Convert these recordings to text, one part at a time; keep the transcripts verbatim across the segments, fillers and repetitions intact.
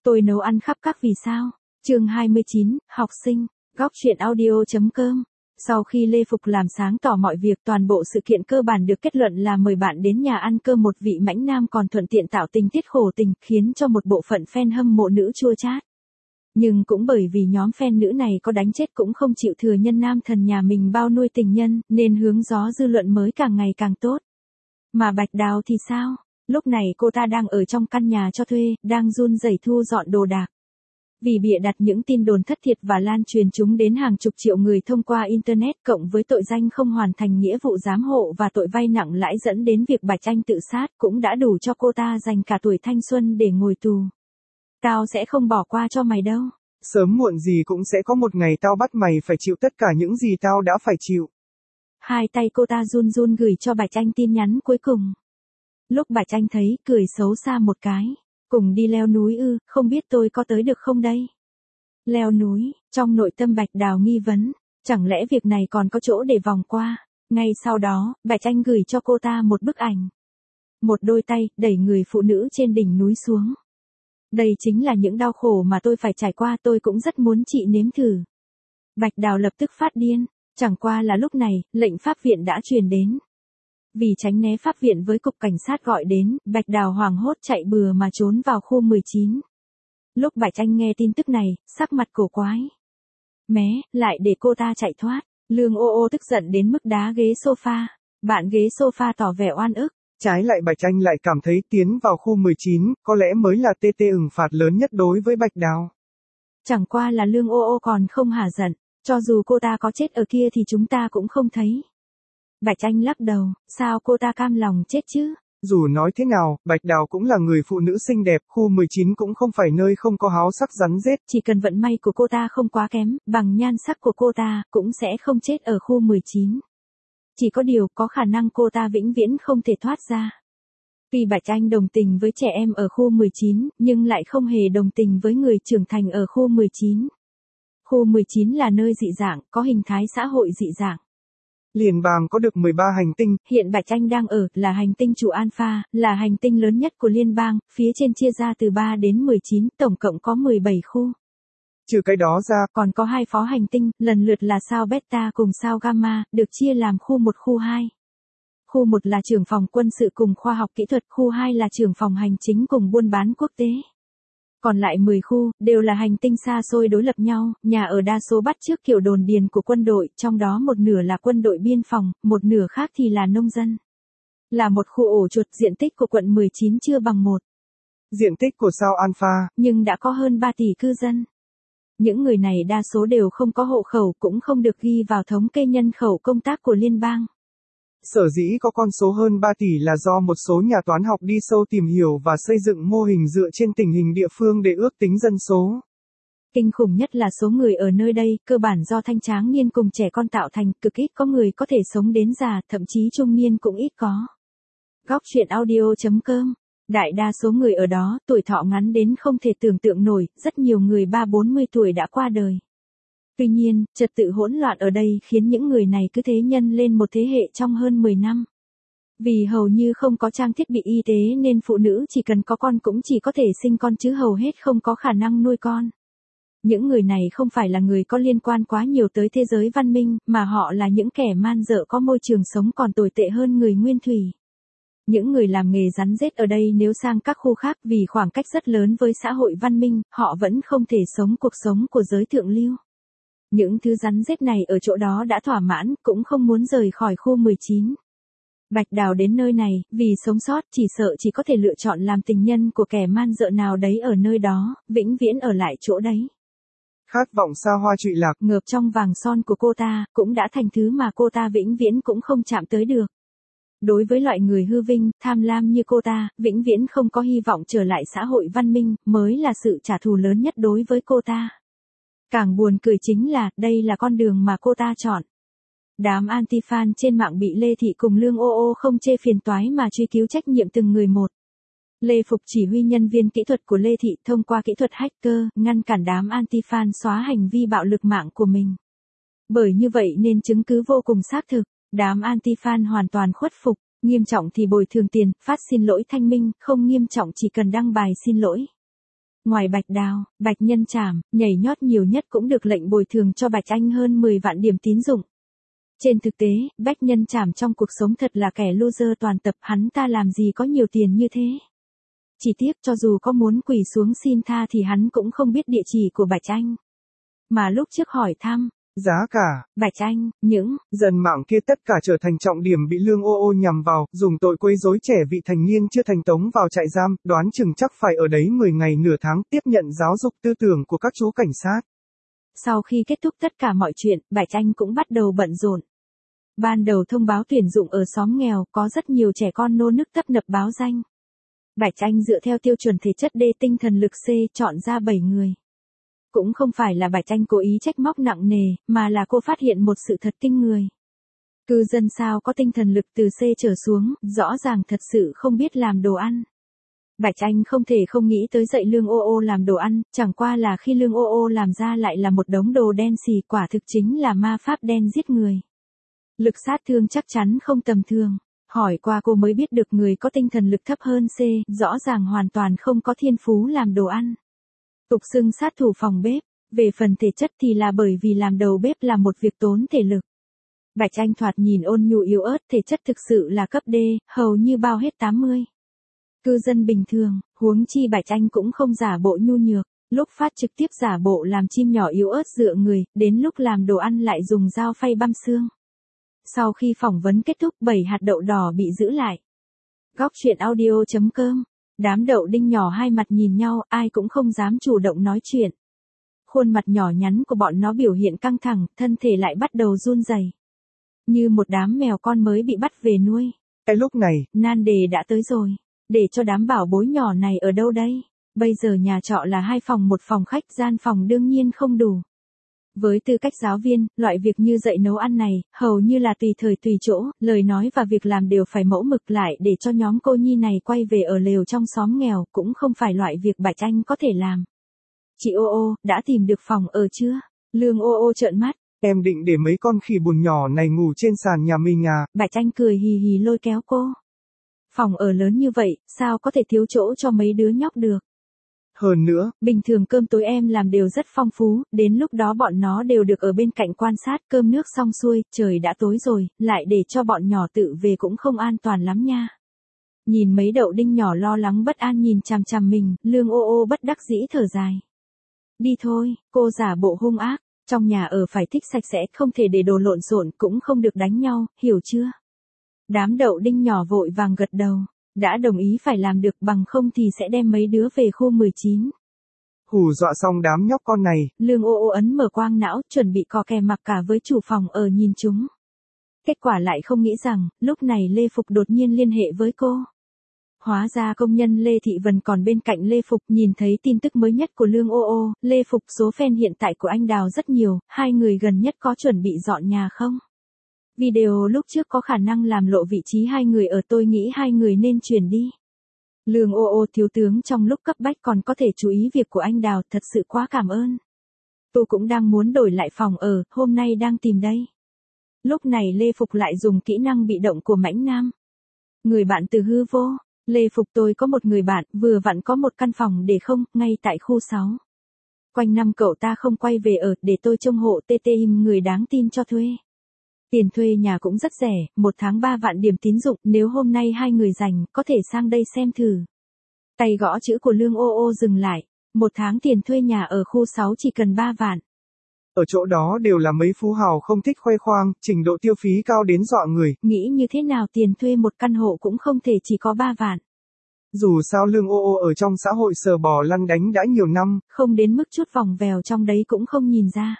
Tôi nấu ăn khắp các vì sao. Chương hai mươi chín, học sinh, góc truyện audio.com. Sau khi Lê Phục làm sáng tỏ mọi việc, toàn bộ sự kiện cơ bản được kết luận là mời bạn đến nhà ăn cơm một vị mãnh nam, còn thuận tiện tạo tình tiết khổ tình, khiến cho một bộ phận fan hâm mộ nữ chua chát. Nhưng cũng bởi vì nhóm fan nữ này có đánh chết cũng không chịu thừa nhân nam thần nhà mình bao nuôi tình nhân, nên hướng gió dư luận mới càng ngày càng tốt. Mà Bạch Đào thì sao? Lúc này cô ta đang ở trong căn nhà cho thuê, đang run rẩy thu dọn đồ đạc. Vì bịa đặt những tin đồn thất thiệt và lan truyền chúng đến hàng chục triệu người thông qua Internet, cộng với tội danh không hoàn thành nghĩa vụ giám hộ và tội vay nặng lãi dẫn đến việc Bạch Anh tự sát, cũng đã đủ cho cô ta dành cả tuổi thanh xuân để ngồi tù. Tao sẽ không bỏ qua cho mày đâu. Sớm muộn gì cũng sẽ có một ngày tao bắt mày phải chịu tất cả những gì tao đã phải chịu. Hai tay cô ta run run gửi cho Bạch Anh tin nhắn cuối cùng. Lúc Bạch Anh thấy, cười xấu xa một cái. Cùng đi leo núi ư, không biết tôi có tới được không đây? Leo núi, trong nội tâm Bạch Đào nghi vấn, chẳng lẽ việc này còn có chỗ để vòng qua? Ngay sau đó, Bạch Anh gửi cho cô ta một bức ảnh. Một đôi tay, đẩy người phụ nữ trên đỉnh núi xuống. Đây chính là những đau khổ mà tôi phải trải qua, tôi cũng rất muốn chị nếm thử. Bạch Đào lập tức phát điên, chẳng qua là lúc này, lệnh pháp viện đã truyền đến. Vì tránh né pháp viện với cục cảnh sát gọi đến, Bạch Đào hoảng hốt chạy bừa mà trốn vào khu mười chín. Lúc Bạch Anh nghe tin tức này, sắc mặt cổ quái. Mé, lại để cô ta chạy thoát. Lương ô ô tức giận đến mức đá ghế sofa. Bạn ghế sofa tỏ vẻ oan ức. Trái lại Bạch Anh lại cảm thấy tiến vào khu mười chín, có lẽ mới là tê tê ửng phạt lớn nhất đối với Bạch Đào. Chẳng qua là Lương ô ô còn không hả giận. Cho dù cô ta có chết ở kia thì chúng ta cũng không thấy. Bạch Anh lắc đầu, sao cô ta cam lòng chết chứ? Dù nói thế nào, Bạch Đào cũng là người phụ nữ xinh đẹp, khu mười chín cũng không phải nơi không có háo sắc rắn rết. Chỉ cần vận may của cô ta không quá kém, bằng nhan sắc của cô ta, cũng sẽ không chết ở khu mười chín. Chỉ có điều, có khả năng cô ta vĩnh viễn không thể thoát ra. Tuy Bạch Anh đồng tình với trẻ em ở khu mười chín, nhưng lại không hề đồng tình với người trưởng thành ở khu mười chín. Khu mười chín là nơi dị dạng, có hình thái xã hội dị dạng. Liên bang có được mười ba hành tinh. Hiện Bạch Anh đang ở là hành tinh chủ Alpha, là hành tinh lớn nhất của liên bang, phía trên chia ra từ ba đến mười chín, tổng cộng có mười bảy khu. Trừ cái đó ra, còn có hai phó hành tinh, lần lượt là sao Beta cùng sao Gamma, được chia làm khu một khu hai. Khu một là trưởng phòng quân sự cùng khoa học kỹ thuật, khu hai là trưởng phòng hành chính cùng buôn bán quốc tế. Còn lại mười khu, đều là hành tinh xa xôi đối lập nhau, nhà ở đa số bắt chước kiểu đồn điền của quân đội, trong đó một nửa là quân đội biên phòng, một nửa khác thì là nông dân. Là một khu ổ chuột, diện tích của quận mười chín chưa bằng một. Diện tích của sao Alpha, nhưng đã có hơn ba tỷ cư dân. Những người này đa số đều không có hộ khẩu, cũng không được ghi vào thống kê nhân khẩu công tác của liên bang. Sở dĩ có con số hơn ba tỷ là do một số nhà toán học đi sâu tìm hiểu và xây dựng mô hình dựa trên tình hình địa phương để ước tính dân số. Kinh khủng nhất là số người ở nơi đây, cơ bản do thanh tráng niên cùng trẻ con tạo thành, cực ít có người có thể sống đến già, thậm chí trung niên cũng ít có. Góc truyện audio.com. Đại đa số người ở đó, tuổi thọ ngắn đến không thể tưởng tượng nổi, rất nhiều người ba bốn mươi tuổi đã qua đời. Tuy nhiên, trật tự hỗn loạn ở đây khiến những người này cứ thế nhân lên một thế hệ trong hơn mười năm. Vì hầu như không có trang thiết bị y tế nên phụ nữ chỉ cần có con cũng chỉ có thể sinh con chứ hầu hết không có khả năng nuôi con. Những người này không phải là người có liên quan quá nhiều tới thế giới văn minh, mà họ là những kẻ man dợ có môi trường sống còn tồi tệ hơn người nguyên thủy. Những người làm nghề rắn rết ở đây nếu sang các khu khác vì khoảng cách rất lớn với xã hội văn minh, họ vẫn không thể sống cuộc sống của giới thượng lưu. Những thứ rắn rết này ở chỗ đó đã thỏa mãn, cũng không muốn rời khỏi khu mười chín. Bạch Đào đến nơi này, vì sống sót chỉ sợ chỉ có thể lựa chọn làm tình nhân của kẻ man dợ nào đấy ở nơi đó, vĩnh viễn ở lại chỗ đấy. Khát vọng xa hoa trụy lạc, ngợp trong vàng son của cô ta, cũng đã thành thứ mà cô ta vĩnh viễn cũng không chạm tới được. Đối với loại người hư vinh, tham lam như cô ta, vĩnh viễn không có hy vọng trở lại xã hội văn minh, mới là sự trả thù lớn nhất đối với cô ta. Càng buồn cười chính là, đây là con đường mà cô ta chọn. Đám anti-fan trên mạng bị Lê Thị cùng Lương ô ô không chê phiền toái mà truy cứu trách nhiệm từng người một. Lê Phục chỉ huy nhân viên kỹ thuật của Lê Thị thông qua kỹ thuật hacker, ngăn cản đám anti-fan xóa hành vi bạo lực mạng của mình. Bởi như vậy nên chứng cứ vô cùng xác thực, đám anti-fan hoàn toàn khuất phục, nghiêm trọng thì bồi thường tiền, phát xin lỗi thanh minh, không nghiêm trọng chỉ cần đăng bài xin lỗi. Ngoài Bạch Đào, Bạch Nhân Trảm, nhảy nhót nhiều nhất cũng được lệnh bồi thường cho Bạch Anh hơn mười vạn điểm tín dụng. Trên thực tế, Bạch Nhân Trảm trong cuộc sống thật là kẻ loser toàn tập, hắn ta làm gì có nhiều tiền như thế. Chỉ tiếc cho dù có muốn quỳ xuống xin tha thì hắn cũng không biết địa chỉ của Bạch Anh. Mà lúc trước hỏi thăm, giá cả, Bạch Anh, những dân mạng kia tất cả trở thành trọng điểm bị Lương ô ô nhằm vào, dùng tội quấy rối trẻ vị thành niên chưa thành tống vào trại giam, đoán chừng chắc phải ở đấy mười ngày nửa tháng, tiếp nhận giáo dục tư tưởng của các chú cảnh sát. Sau khi kết thúc tất cả mọi chuyện, Bạch Anh cũng bắt đầu bận rộn. Ban đầu thông báo tuyển dụng ở xóm nghèo, có rất nhiều trẻ con nô nức tấp nập báo danh. Bạch Anh dựa theo tiêu chuẩn thể chất D, tinh thần lực C, chọn ra bảy người. Cũng không phải là Bạch Anh cố ý trách móc nặng nề, mà là cô phát hiện một sự thật kinh người. Cư dân sao có tinh thần lực từ C trở xuống, rõ ràng thật sự không biết làm đồ ăn. Bạch Anh không thể không nghĩ tới dạy Lương ô ô làm đồ ăn, chẳng qua là khi Lương ô ô làm ra lại là một đống đồ đen xì, quả thực chính là ma pháp đen giết người. Lực sát thương chắc chắn không tầm thường. Hỏi qua cô mới biết được người có tinh thần lực thấp hơn C, rõ ràng hoàn toàn không có thiên phú làm đồ ăn. Tục xưng sát thủ phòng bếp, về phần thể chất thì là bởi vì làm đầu bếp là một việc tốn thể lực. Bạch Anh thoạt nhìn ôn nhu yếu ớt, thể chất thực sự là cấp D, hầu như bao hết tám mươi. Cư dân bình thường, huống chi Bạch Anh cũng không giả bộ nhu nhược, lúc phát trực tiếp giả bộ làm chim nhỏ yếu ớt dựa người, đến lúc làm đồ ăn lại dùng dao phay băm xương. Sau khi phỏng vấn kết thúc, bảy hạt đậu đỏ bị giữ lại. Góc truyện audio chấm com. Đám đậu đinh nhỏ hai mặt nhìn nhau, ai cũng không dám chủ động nói chuyện. Khuôn mặt nhỏ nhắn của bọn nó biểu hiện căng thẳng, thân thể lại bắt đầu run rẩy, như một đám mèo con mới bị bắt về nuôi. Cái lúc này, nan đề đã tới rồi. Để cho đám bảo bối nhỏ này ở đâu đây? Bây giờ nhà trọ là hai phòng một phòng khách, gian phòng đương nhiên không đủ. Với tư cách giáo viên, loại việc như dạy nấu ăn này, hầu như là tùy thời tùy chỗ, lời nói và việc làm đều phải mẫu mực lại để cho nhóm cô nhi này quay về ở lều trong xóm nghèo, cũng không phải loại việc Bạch Anh có thể làm. Chị ô ô, đã tìm được phòng ở chưa? Lương ô ô trợn mắt. Em định để mấy con khỉ bùn nhỏ này ngủ trên sàn nhà mình à? Bạch Anh cười hì hì lôi kéo cô. Phòng ở lớn như vậy, sao có thể thiếu chỗ cho mấy đứa nhóc được? Hơn nữa, bình thường cơm tối em làm đều rất phong phú, đến lúc đó bọn nó đều được ở bên cạnh quan sát, cơm nước xong xuôi, trời đã tối rồi, lại để cho bọn nhỏ tự về cũng không an toàn lắm nha. Nhìn mấy đậu đinh nhỏ lo lắng bất an nhìn chằm chằm mình, Lương ô ô bất đắc dĩ thở dài. Đi thôi, cô giả bộ hung ác, trong nhà ở phải thích sạch sẽ, không thể để đồ lộn xộn, cũng không được đánh nhau, hiểu chưa? Đám đậu đinh nhỏ vội vàng gật đầu. Đã đồng ý phải làm được, bằng không thì sẽ đem mấy đứa về khu mười chín. Hù dọa xong đám nhóc con này. Lương ô ô ấn mở quang não, chuẩn bị cò kè mặc cả với chủ phòng ở nhìn chúng. Kết quả lại không nghĩ rằng, lúc này Lê Phục đột nhiên liên hệ với cô. Hóa ra công nhân Lê Thị Vân còn bên cạnh Lê Phục, nhìn thấy tin tức mới nhất của Lương ô ô, Lê Phục, số fan hiện tại của anh Đào rất nhiều, hai người gần nhất có chuẩn bị dọn nhà không? Video lúc trước có khả năng làm lộ vị trí hai người ở, tôi nghĩ hai người nên chuyển đi. Lương ô ô thiếu tướng trong lúc cấp bách còn có thể chú ý việc của anh Đào, thật sự quá cảm ơn. Tôi cũng đang muốn đổi lại phòng ở, hôm nay đang tìm đây. Lúc này Lê Phục lại dùng kỹ năng bị động của Mãnh Nam. Người bạn từ hư vô. Lê Phục, tôi có một người bạn, vừa vặn có một căn phòng để không, ngay tại khu sáu. Quanh năm cậu ta không quay về ở, để tôi trông hộ tê tê im người đáng tin cho thuê. Tiền thuê nhà cũng rất rẻ, một tháng ba vạn điểm tín dụng, nếu hôm nay hai người rảnh, có thể sang đây xem thử. Tay gõ chữ của Lương ô ô dừng lại, một tháng tiền thuê nhà ở khu sáu chỉ cần ba vạn. Ở chỗ đó đều là mấy phú hào không thích khoe khoang, trình độ tiêu phí cao đến dọa người. Nghĩ như thế nào tiền thuê một căn hộ cũng không thể chỉ có ba vạn. Dù sao Lương ô ô ở trong xã hội sờ bò lăn đánh đã nhiều năm. Không đến mức chút vòng vèo trong đấy cũng không nhìn ra.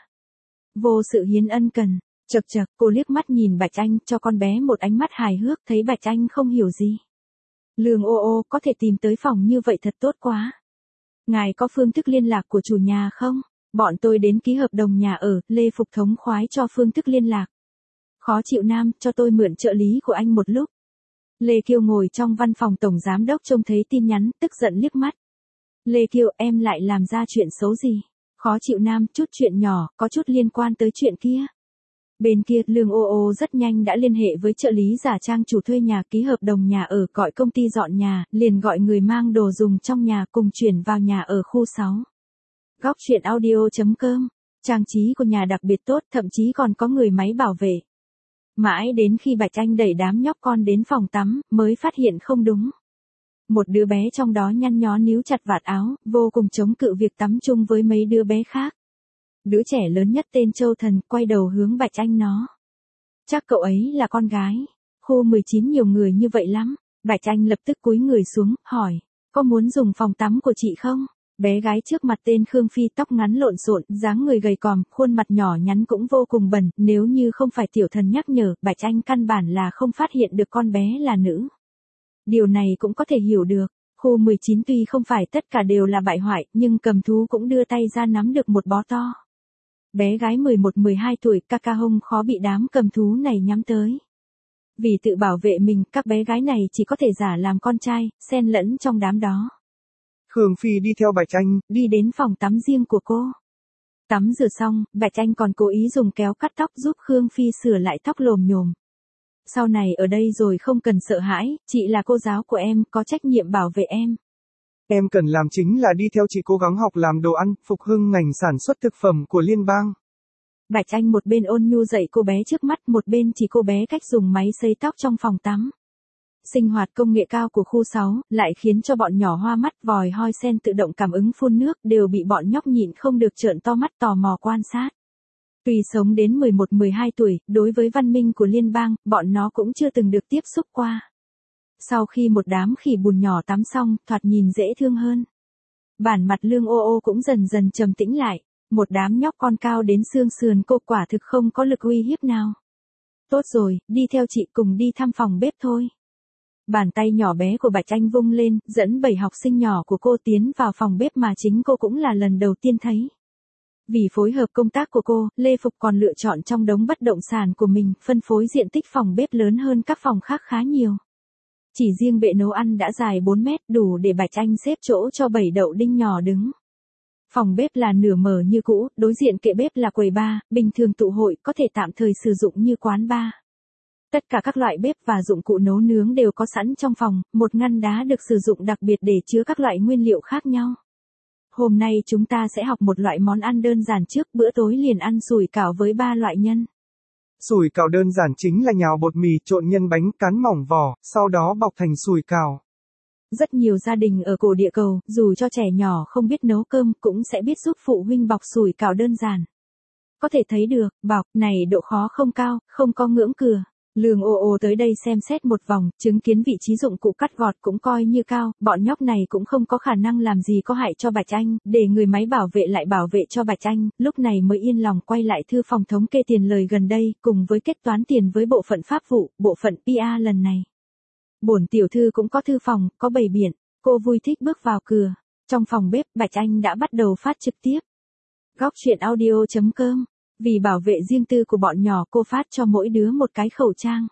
Vô sự hiến ân cần. Chật chật, cô liếc mắt nhìn Bạch Anh, cho con bé một ánh mắt hài hước, thấy Bạch Anh không hiểu gì. Lương ô ô, có thể tìm tới phòng như vậy thật tốt quá. Ngài có phương thức liên lạc của chủ nhà không? Bọn tôi đến ký hợp đồng nhà ở, Lê Phục thống khoái cho phương thức liên lạc. Khó chịu nam, cho tôi mượn trợ lý của anh một lúc. Lê Kiều ngồi trong văn phòng tổng giám đốc trông thấy tin nhắn, tức giận liếc mắt. Lê Kiều, em lại làm ra chuyện xấu gì? Khó chịu nam, chút chuyện nhỏ, có chút liên quan tới chuyện kia. Bên kia, Lương ô ô rất nhanh đã liên hệ với trợ lý giả trang chủ thuê nhà ký hợp đồng nhà ở, gọi công ty dọn nhà, liền gọi người mang đồ dùng trong nhà cùng chuyển vào nhà ở khu sáu. Góc truyện audio chấm com. Trang trí của nhà đặc biệt tốt, thậm chí còn có người máy bảo vệ. Mãi đến khi Bạch Anh đẩy đám nhóc con đến phòng tắm, mới phát hiện không đúng. Một đứa bé trong đó nhăn nhó níu chặt vạt áo, vô cùng chống cự việc tắm chung với mấy đứa bé khác. Đứa trẻ lớn nhất tên Châu Thần, quay đầu hướng Bạch Anh nó. Chắc cậu ấy là con gái. Khu mười chín nhiều người như vậy lắm. Bạch Anh lập tức cúi người xuống, hỏi, có muốn dùng phòng tắm của chị không? Bé gái trước mặt tên Khương Phi tóc ngắn lộn xộn, dáng người gầy còm, khuôn mặt nhỏ nhắn cũng vô cùng bẩn, nếu như không phải tiểu thần nhắc nhở, Bạch Anh căn bản là không phát hiện được con bé là nữ. Điều này cũng có thể hiểu được, khu mười chín tuy không phải tất cả đều là bại hoại, nhưng cầm thú cũng đưa tay ra nắm được một bó to. Bé gái mười một mười hai tuổi, ca ca hông khó bị đám cầm thú này nhắm tới. Vì tự bảo vệ mình, các bé gái này chỉ có thể giả làm con trai, xen lẫn trong đám đó. Khương Phi đi theo Bạch Anh, đi đến phòng tắm riêng của cô. Tắm rửa xong, Bạch Anh còn cố ý dùng kéo cắt tóc giúp Khương Phi sửa lại tóc lồm nhồm. Sau này ở đây rồi không cần sợ hãi, chị là cô giáo của em, có trách nhiệm bảo vệ em. Em cần làm chính là đi theo chị cố gắng học làm đồ ăn, phục hưng ngành sản xuất thực phẩm của liên bang. Bạch Anh một bên ôn nhu dạy cô bé trước mắt, một bên chỉ cô bé cách dùng máy sấy tóc trong phòng tắm. Sinh hoạt công nghệ cao của khu sáu, lại khiến cho bọn nhỏ hoa mắt, vòi hoi sen tự động cảm ứng phun nước, đều bị bọn nhóc nhịn không được trợn to mắt tò mò quan sát. Tuy sống đến mười một mười hai tuổi, đối với văn minh của liên bang, bọn nó cũng chưa từng được tiếp xúc qua. Sau khi một đám khỉ bùn nhỏ tắm xong, thoạt nhìn dễ thương hơn. Bản mặt Lương ô ô cũng dần dần trầm tĩnh lại, một đám nhóc con cao đến xương sườn cô quả thực không có lực uy hiếp nào. Tốt rồi, đi theo chị cùng đi thăm phòng bếp thôi. Bàn tay nhỏ bé của Bạch Anh vung lên, dẫn bảy học sinh nhỏ của cô tiến vào phòng bếp mà chính cô cũng là lần đầu tiên thấy. Vì phối hợp công tác của cô, Lê Phục còn lựa chọn trong đống bất động sản của mình, phân phối diện tích phòng bếp lớn hơn các phòng khác khá nhiều. Chỉ riêng bệ nấu ăn đã dài bốn mét, đủ để Bạch Anh xếp chỗ cho bảy đậu đinh nhỏ đứng. Phòng bếp là nửa mở như cũ, đối diện kệ bếp là quầy bar, bình thường tụ hội có thể tạm thời sử dụng như quán bar. Tất cả các loại bếp và dụng cụ nấu nướng đều có sẵn trong phòng, một ngăn đá được sử dụng đặc biệt để chứa các loại nguyên liệu khác nhau. Hôm nay chúng ta sẽ học một loại món ăn đơn giản trước, bữa tối liền ăn sủi cảo với ba loại nhân. Sủi cảo đơn giản chính là nhào bột mì trộn nhân bánh cán mỏng vỏ, sau đó bọc thành sủi cảo. Rất nhiều gia đình ở cổ địa cầu, dù cho trẻ nhỏ không biết nấu cơm cũng sẽ biết giúp phụ huynh bọc sủi cảo đơn giản. Có thể thấy được, bọc này độ khó không cao, không có ngưỡng cửa. Lương ô ô tới đây xem xét một vòng, chứng kiến vị trí dụng cụ cắt gọt cũng coi như cao, bọn nhóc này cũng không có khả năng làm gì có hại cho Bạch Anh, để người máy bảo vệ lại bảo vệ cho Bạch Anh, lúc này mới yên lòng quay lại thư phòng thống kê tiền lời gần đây, cùng với kết toán tiền với bộ phận pháp vụ, bộ phận pê e lần này. Bổn tiểu thư cũng có thư phòng, có bày biện, cô vui thích bước vào cửa. Trong phòng bếp, Bạch Anh đã bắt đầu phát trực tiếp. Góc truyện audio chấm com. Vì bảo vệ riêng tư của bọn nhỏ, cô phát cho mỗi đứa một cái khẩu trang.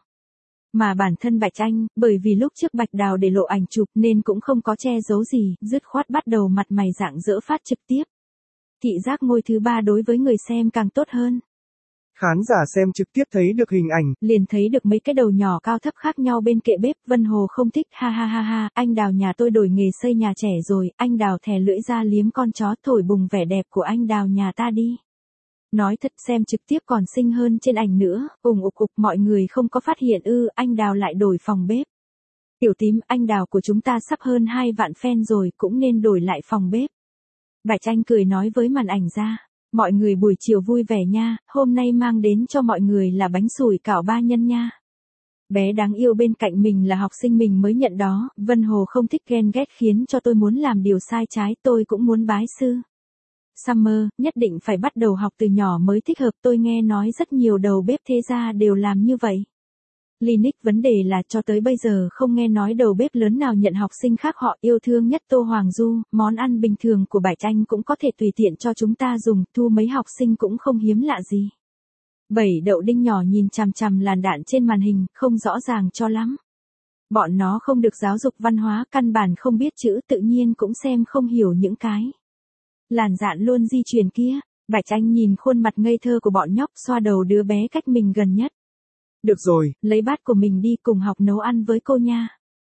Mà bản thân Bạch Anh, bởi vì lúc trước Bạch Đào để lộ ảnh chụp nên cũng không có che giấu gì, dứt khoát bắt đầu mặt mày rạng rỡ phát trực tiếp. Thị giác ngôi thứ ba đối với người xem càng tốt hơn. Khán giả xem trực tiếp thấy được hình ảnh, liền thấy được mấy cái đầu nhỏ cao thấp khác nhau bên kệ bếp. Vân Hồ không thích, ha ha ha ha, anh Đào nhà tôi đổi nghề xây nhà trẻ rồi, anh Đào thè lưỡi ra liếm con chó, thổi bùng vẻ đẹp của anh Đào nhà ta đi. Nói thật, xem trực tiếp còn xinh hơn trên ảnh nữa, ủng ục ục, mọi người không có phát hiện ư, anh Đào lại đổi phòng bếp. Tiểu tím, anh Đào của chúng ta sắp hơn hai vạn fan rồi, cũng nên đổi lại phòng bếp. Bạch Anh cười nói với màn ảnh ra, mọi người buổi chiều vui vẻ nha, hôm nay mang đến cho mọi người là bánh sủi cảo ba nhân nha. Bé đáng yêu bên cạnh mình là học sinh mình mới nhận đó, Vân Hồ không thích ghen ghét khiến cho tôi muốn làm điều sai trái, tôi cũng muốn bái sư. Summer, nhất định phải bắt đầu học từ nhỏ mới thích hợp, tôi nghe nói rất nhiều đầu bếp thế gia đều làm như vậy. Linux, vấn đề là cho tới bây giờ không nghe nói đầu bếp lớn nào nhận học sinh khác họ. Yêu thương nhất Tô Hoàng Du, món ăn bình thường của Bạch Anh cũng có thể tùy tiện cho chúng ta dùng, thu mấy học sinh cũng không hiếm lạ gì. Bảy đậu đinh nhỏ nhìn chằm chằm làn đạn trên màn hình, không rõ ràng cho lắm. Bọn nó không được giáo dục văn hóa, căn bản không biết chữ, tự nhiên cũng xem không hiểu những cái làn dạn luôn di chuyển kia. Bạch Anh nhìn khuôn mặt ngây thơ của bọn nhóc, xoa đầu đứa bé cách mình gần nhất. Được rồi, lấy bát của mình đi cùng học nấu ăn với cô nha.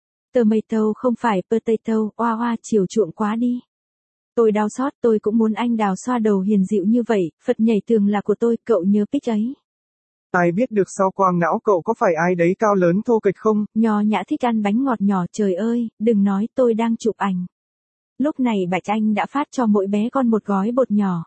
Tomato không phải potato, oa oa chiều chuộng quá đi. Tôi đau xót, tôi cũng muốn anh đào xoa đầu hiền dịu như vậy, Phật nhảy tường là của tôi, cậu nhớ pic ấy. Ai biết được sau quang não cậu có phải ai đấy cao lớn thô kệch không? Nho nhã thích ăn bánh ngọt nhỏ, trời ơi, đừng nói tôi đang chụp ảnh. Lúc này Bạch Anh đã phát cho mỗi bé con một gói bột nhỏ.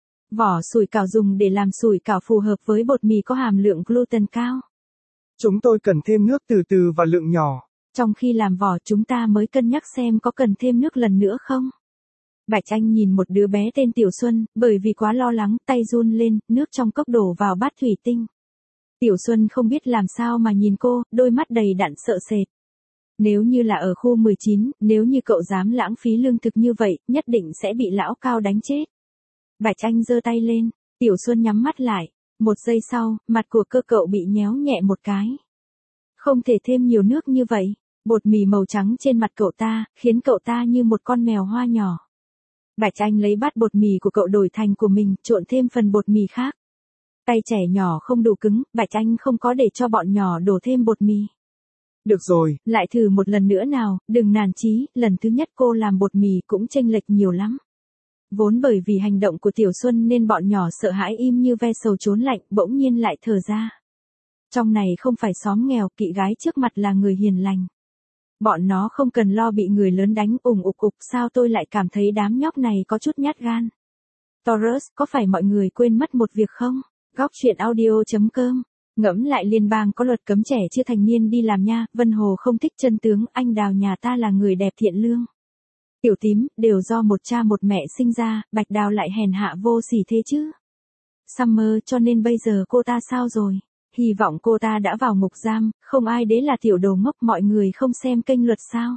Vỏ sủi cảo dùng để làm sủi cảo phù hợp với bột mì có hàm lượng gluten cao. Chúng tôi cần thêm nước từ từ và lượng nhỏ. Trong khi làm vỏ chúng ta mới cân nhắc xem có cần thêm nước lần nữa không. Bạch Anh nhìn một đứa bé tên Tiểu Xuân, bởi vì quá lo lắng, tay run lên, nước trong cốc đổ vào bát thủy tinh. Tiểu Xuân không biết làm sao mà nhìn cô, đôi mắt đầy đặn sợ sệt. Nếu như là ở khu mười chín, nếu như cậu dám lãng phí lương thực như vậy, nhất định sẽ bị lão Cao đánh chết. Bạch Anh giơ tay lên, Tiểu Xuân nhắm mắt lại. Một giây sau, mặt của cơ cậu bị nhéo nhẹ một cái. Không thể thêm nhiều nước như vậy. Bột mì màu trắng trên mặt cậu ta, khiến cậu ta như một con mèo hoa nhỏ. Bạch Anh lấy bát bột mì của cậu đổi thành của mình, trộn thêm phần bột mì khác. Tay trẻ nhỏ không đủ cứng, Bạch Anh không có để cho bọn nhỏ đổ thêm bột mì. Được rồi, lại thử một lần nữa nào, đừng nản chí, lần thứ nhất cô làm bột mì cũng chênh lệch nhiều lắm. Vốn bởi vì hành động của Tiểu Xuân nên bọn nhỏ sợ hãi im như ve sầu trốn lạnh, bỗng nhiên lại thở ra. Trong này không phải xóm nghèo, kỵ gái trước mặt là người hiền lành. Bọn nó không cần lo bị người lớn đánh ủng ục ục, sao tôi lại cảm thấy đám nhóc này có chút nhát gan. Taurus, có phải mọi người quên mất một việc không? Góc truyện audio chấm com. Ngẫm lại liên bang có luật cấm trẻ chưa thành niên đi làm nha, Vân Hồ không thích chân tướng, anh Đào nhà ta là người đẹp thiện lương. Tiểu Tím, đều do một cha một mẹ sinh ra, Bạch Đào lại hèn hạ vô sỉ thế chứ. Summer, cho nên bây giờ cô ta sao rồi? Hy vọng cô ta đã vào ngục giam, không ai đấy là tiểu đồ ngốc, mọi người không xem kênh luật sao.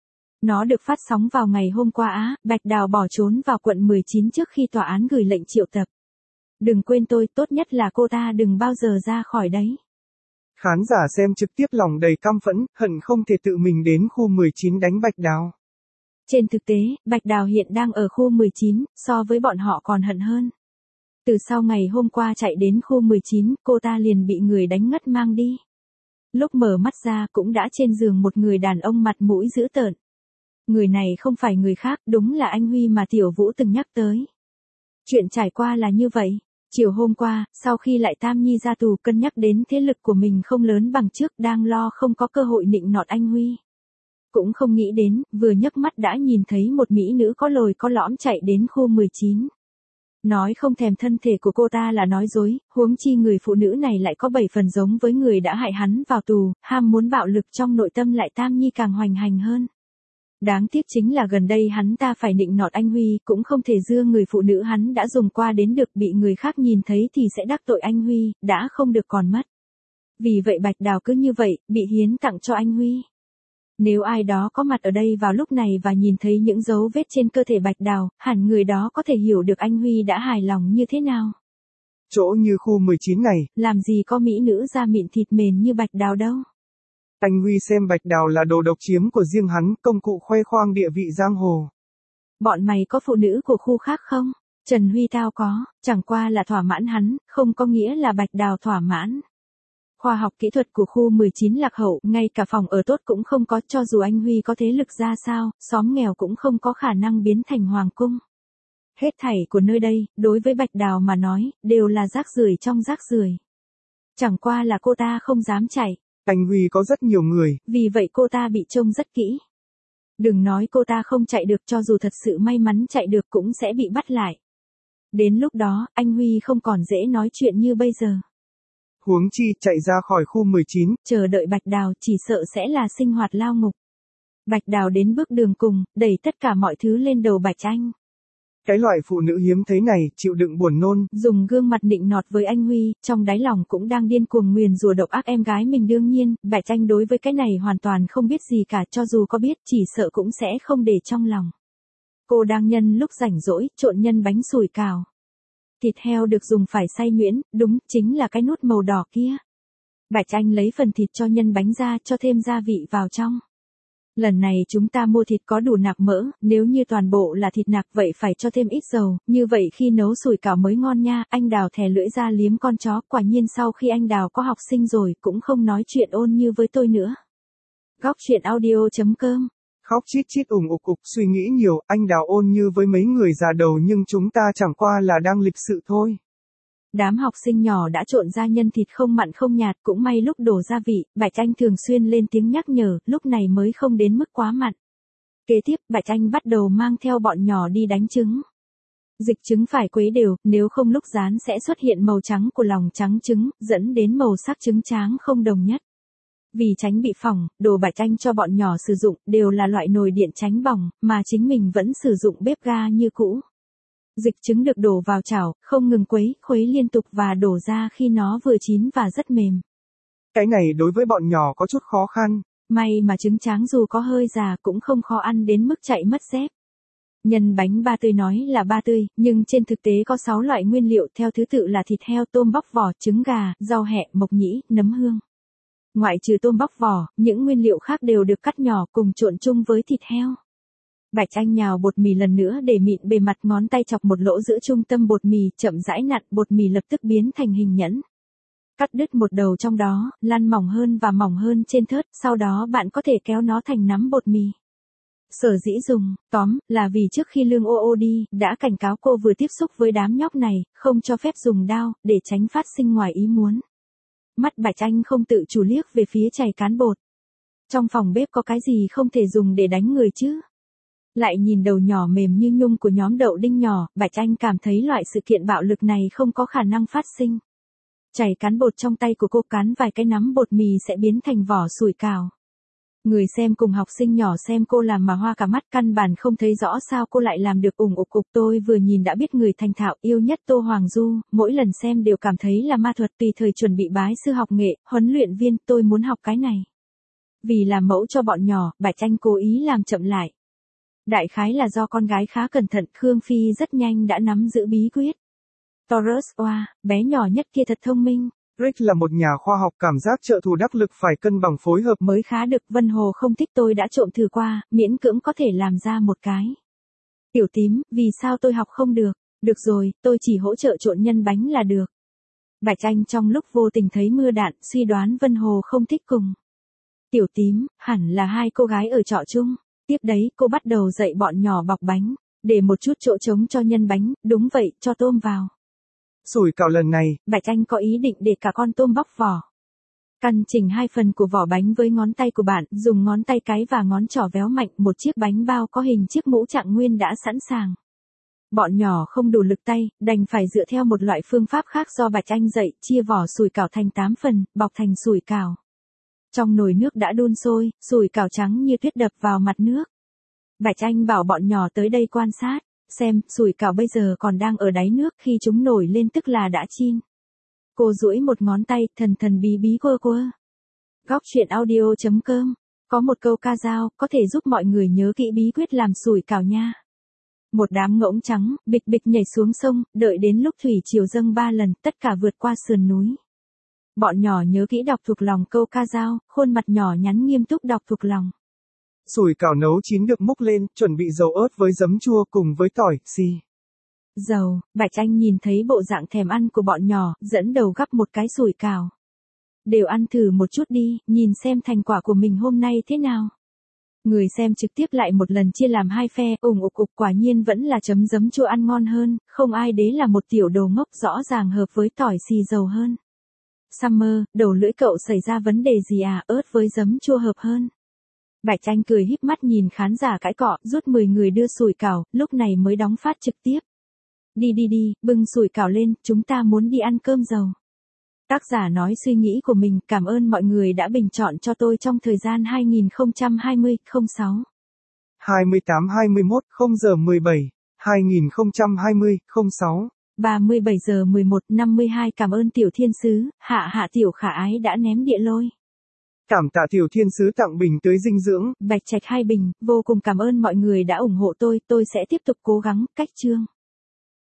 Nó được phát sóng vào ngày hôm qua á, Bạch Đào bỏ trốn vào quận mười chín trước khi tòa án gửi lệnh triệu tập. Đừng quên tôi, tốt nhất là cô ta đừng bao giờ ra khỏi đấy. Khán giả xem trực tiếp lòng đầy căm phẫn, hận không thể tự mình đến khu mười chín đánh Bạch Đào. Trên thực tế, Bạch Đào hiện đang ở khu mười chín, so với bọn họ còn hận hơn. Từ sau ngày hôm qua chạy đến khu mười chín, cô ta liền bị người đánh ngất mang đi. Lúc mở mắt ra cũng đã trên giường một người đàn ông mặt mũi dữ tợn. Người này không phải người khác, đúng là anh Huy mà Tiểu Vũ từng nhắc tới. Chuyện trải qua là như vậy. Chiều hôm qua, sau khi lại Tam Nhi ra tù, cân nhắc đến thế lực của mình không lớn bằng trước, đang lo không có cơ hội nịnh nọt anh Huy. Cũng không nghĩ đến, vừa nhấc mắt đã nhìn thấy một mỹ nữ có lồi có lõm chạy đến khu mười chín. Nói không thèm thân thể của cô ta là nói dối, huống chi người phụ nữ này lại có bảy phần giống với người đã hại hắn vào tù, ham muốn bạo lực trong nội tâm lại Tam Nhi càng hoành hành hơn. Đáng tiếc chính là gần đây hắn ta phải nịnh nọt anh Huy, cũng không thể dưa người phụ nữ hắn đã dùng qua đến được, bị người khác nhìn thấy thì sẽ đắc tội anh Huy, đã không được còn mất. Vì vậy Bạch Đào cứ như vậy, bị hiến tặng cho anh Huy. Nếu ai đó có mặt ở đây vào lúc này và nhìn thấy những dấu vết trên cơ thể Bạch Đào, hẳn người đó có thể hiểu được anh Huy đã hài lòng như thế nào. Chỗ như khu mười chín này, làm gì có mỹ nữ da mịn thịt mềm như Bạch Đào đâu. Anh Huy xem Bạch Đào là đồ độc chiếm của riêng hắn, công cụ khoe khoang địa vị giang hồ. Bọn mày có phụ nữ của khu khác không? Trần Huy tao có, chẳng qua là thỏa mãn hắn, không có nghĩa là Bạch Đào thỏa mãn. Khoa học kỹ thuật của khu mười chín lạc hậu, ngay cả phòng ở tốt cũng không có, cho dù anh Huy có thế lực ra sao, xóm nghèo cũng không có khả năng biến thành hoàng cung. Hết thảy của nơi đây, đối với Bạch Đào mà nói, đều là rác rưởi trong rác rưởi. Chẳng qua là cô ta không dám chạy. Anh Huy có rất nhiều người. Vì vậy cô ta bị trông rất kỹ. Đừng nói cô ta không chạy được, cho dù thật sự may mắn chạy được cũng sẽ bị bắt lại. Đến lúc đó, anh Huy không còn dễ nói chuyện như bây giờ. Huống chi, chạy ra khỏi khu mười chín. Chờ đợi Bạch Đào chỉ sợ sẽ là sinh hoạt lao ngục. Bạch Đào đến bước đường cùng, đẩy tất cả mọi thứ lên đầu Bạch Anh. Cái loại phụ nữ hiếm thấy này, chịu đựng buồn nôn. Dùng gương mặt nịnh nọt với anh Huy, trong đáy lòng cũng đang điên cuồng nguyền rủa độc ác em gái mình. Đương nhiên, Bạch Anh đối với cái này hoàn toàn không biết gì cả, cho dù có biết chỉ sợ cũng sẽ không để trong lòng. Cô đang nhân lúc rảnh rỗi, trộn nhân bánh sủi cảo. Thịt heo được dùng phải xay nhuyễn, đúng, chính là cái nút màu đỏ kia. Bạch Anh lấy phần thịt cho nhân bánh ra, cho thêm gia vị vào trong. Lần này chúng ta mua thịt có đủ nạc mỡ, nếu như toàn bộ là thịt nạc vậy phải cho thêm ít dầu, như vậy khi nấu sủi cảo mới ngon nha. Anh Đào thè lưỡi ra liếm con chó, quả nhiên sau khi anh Đào có học sinh rồi cũng không nói chuyện ôn như với tôi nữa. Góc truyện audio chấm com. Khóc chít chít ủng ục ục, suy nghĩ nhiều, anh Đào ôn như với mấy người già đầu nhưng chúng ta chẳng qua là đang lịch sự thôi. Đám học sinh nhỏ đã trộn ra nhân thịt không mặn không nhạt, cũng may lúc đổ gia vị, Bạch Anh thường xuyên lên tiếng nhắc nhở, lúc này mới không đến mức quá mặn. Kế tiếp, Bạch Anh bắt đầu mang theo bọn nhỏ đi đánh trứng. Dịch trứng phải quấy đều, nếu không lúc rán sẽ xuất hiện màu trắng của lòng trắng trứng, dẫn đến màu sắc trứng tráng không đồng nhất. Vì tránh bị phỏng, đồ Bạch Anh cho bọn nhỏ sử dụng đều là loại nồi điện tránh bỏng, mà chính mình vẫn sử dụng bếp ga như cũ. Dịch trứng được đổ vào chảo, không ngừng quấy, khuấy liên tục và đổ ra khi nó vừa chín và rất mềm. Cái này đối với bọn nhỏ có chút khó khăn. May mà trứng tráng dù có hơi già cũng không khó ăn đến mức chạy mất dép. Nhân bánh ba tươi nói là ba tươi, nhưng trên thực tế có sáu loại nguyên liệu theo thứ tự là thịt heo, tôm bóc vỏ, trứng gà, rau hẹ, mộc nhĩ, nấm hương. Ngoại trừ tôm bóc vỏ, những nguyên liệu khác đều được cắt nhỏ cùng trộn chung với thịt heo. Bạch Anh nhào bột mì lần nữa để mịn bề mặt, ngón tay chọc một lỗ giữa trung tâm bột mì, chậm rãi nặn, bột mì lập tức biến thành hình nhẫn. Cắt đứt một đầu trong đó, lăn mỏng hơn và mỏng hơn trên thớt, sau đó bạn có thể kéo nó thành nắm bột mì. Sở dĩ dùng, tóm, là vì trước khi Lương ô ô đi, đã cảnh cáo cô vừa tiếp xúc với đám nhóc này, không cho phép dùng dao, để tránh phát sinh ngoài ý muốn. Mắt Bạch Anh không tự chủ liếc về phía chày cán bột. Trong phòng bếp có cái gì không thể dùng để đánh người chứ? Lại nhìn đầu nhỏ mềm như nhung của nhóm đậu đinh nhỏ, Bạch Anh cảm thấy loại sự kiện bạo lực này không có khả năng phát sinh. Chày cán bột trong tay của cô, cán vài cái nắm bột mì sẽ biến thành vỏ sủi cảo. Người xem cùng học sinh nhỏ xem cô làm mà hoa cả mắt, căn bản không thấy rõ sao cô lại làm được ủng ục ục. Tôi vừa nhìn đã biết người thành thạo, yêu nhất Tô Hoàng Du, mỗi lần xem đều cảm thấy là ma thuật. Tùy thời chuẩn bị bái sư học nghệ, huấn luyện viên, tôi muốn học cái này. Vì làm mẫu cho bọn nhỏ, Bạch Anh cố ý làm chậm lại. Đại khái là do con gái khá cẩn thận, Khương Phi rất nhanh đã nắm giữ bí quyết. Taurus, oa, bé nhỏ nhất kia thật thông minh. Rick là một nhà khoa học, cảm giác trợ thủ đắc lực, phải cân bằng phối hợp mới khá được. Vân Hồ không thích, tôi đã trộm thử qua, miễn cưỡng có thể làm ra một cái. Tiểu Tím, vì sao tôi học không được? Được rồi, tôi chỉ hỗ trợ trộn nhân bánh là được. Bạch Anh trong lúc vô tình thấy mưa đạn, suy đoán Vân Hồ không thích cùng. Tiểu Tím, hẳn là hai cô gái ở trọ chung. Tiếp đấy, cô bắt đầu dạy bọn nhỏ bọc bánh, để một chút chỗ trống cho nhân bánh, đúng vậy, cho tôm vào. Sủi cảo lần này, Bạch Anh có ý định để cả con tôm bóc vỏ. Căn chỉnh hai phần của vỏ bánh với ngón tay của bạn, dùng ngón tay cái và ngón trỏ véo mạnh, một chiếc bánh bao có hình chiếc mũ trạng nguyên đã sẵn sàng. Bọn nhỏ không đủ lực tay, đành phải dựa theo một loại phương pháp khác do Bạch Anh dạy, chia vỏ sủi cảo thành tám phần, bọc thành sủi cảo. Trong nồi nước đã đun sôi, sủi cảo trắng như tuyết đập vào mặt nước. Bạch Anh bảo bọn nhỏ tới đây quan sát, xem, sủi cảo bây giờ còn đang ở đáy nước, khi chúng nổi lên tức là đã chín. Cô duỗi một ngón tay, thần thần bí bí quơ quơ. Góc truyện audio chấm com. Có một câu ca dao, có thể giúp mọi người nhớ kỹ bí quyết làm sủi cảo nha. Một đám ngỗng trắng, bịch bịch nhảy xuống sông, đợi đến lúc thủy triều dâng ba lần, tất cả vượt qua sườn núi. Bọn nhỏ nhớ kỹ đọc thuộc lòng câu ca dao, khuôn mặt nhỏ nhắn nghiêm túc đọc thuộc lòng. Sủi cảo nấu chín được múc lên, chuẩn bị dầu ớt với giấm chua cùng với tỏi, xì. Dầu, Bạch Anh nhìn thấy bộ dạng thèm ăn của bọn nhỏ, dẫn đầu gắp một cái sủi cảo. Đều ăn thử một chút đi, nhìn xem thành quả của mình hôm nay thế nào. Người xem trực tiếp lại một lần chia làm hai phe, ủng ục ục, quả nhiên vẫn là chấm giấm chua ăn ngon hơn, không ai đế là một tiểu đồ ngốc, rõ ràng hợp với tỏi xì dầu hơn. Summer, đầu lưỡi cậu xảy ra vấn đề gì à, ớt với giấm chua hợp hơn. Bạch Anh cười híp mắt nhìn khán giả cãi cọ, rút mười người đưa sủi cảo, lúc này mới đóng phát trực tiếp. Đi đi đi, bưng sủi cảo lên, chúng ta muốn đi ăn cơm dầu. Tác giả nói suy nghĩ của mình, cảm ơn mọi người đã bình chọn cho tôi trong thời gian hai nghìn không trăm hai mươi không sáu. hai mươi tám hai mươi mốt không giờ mười bảy, hai nghìn không trăm hai mươi không sáu. ba mươi bảy giờ mười một năm mươi hai. Cảm ơn Tiểu Thiên Sứ, hạ hạ Tiểu Khả Ái đã ném địa lôi. Cảm tạ Tiểu Thiên Sứ tặng bình tưới dinh dưỡng. Bạch Trạch hai bình, vô cùng cảm ơn mọi người đã ủng hộ tôi, tôi sẽ tiếp tục cố gắng, cách chương.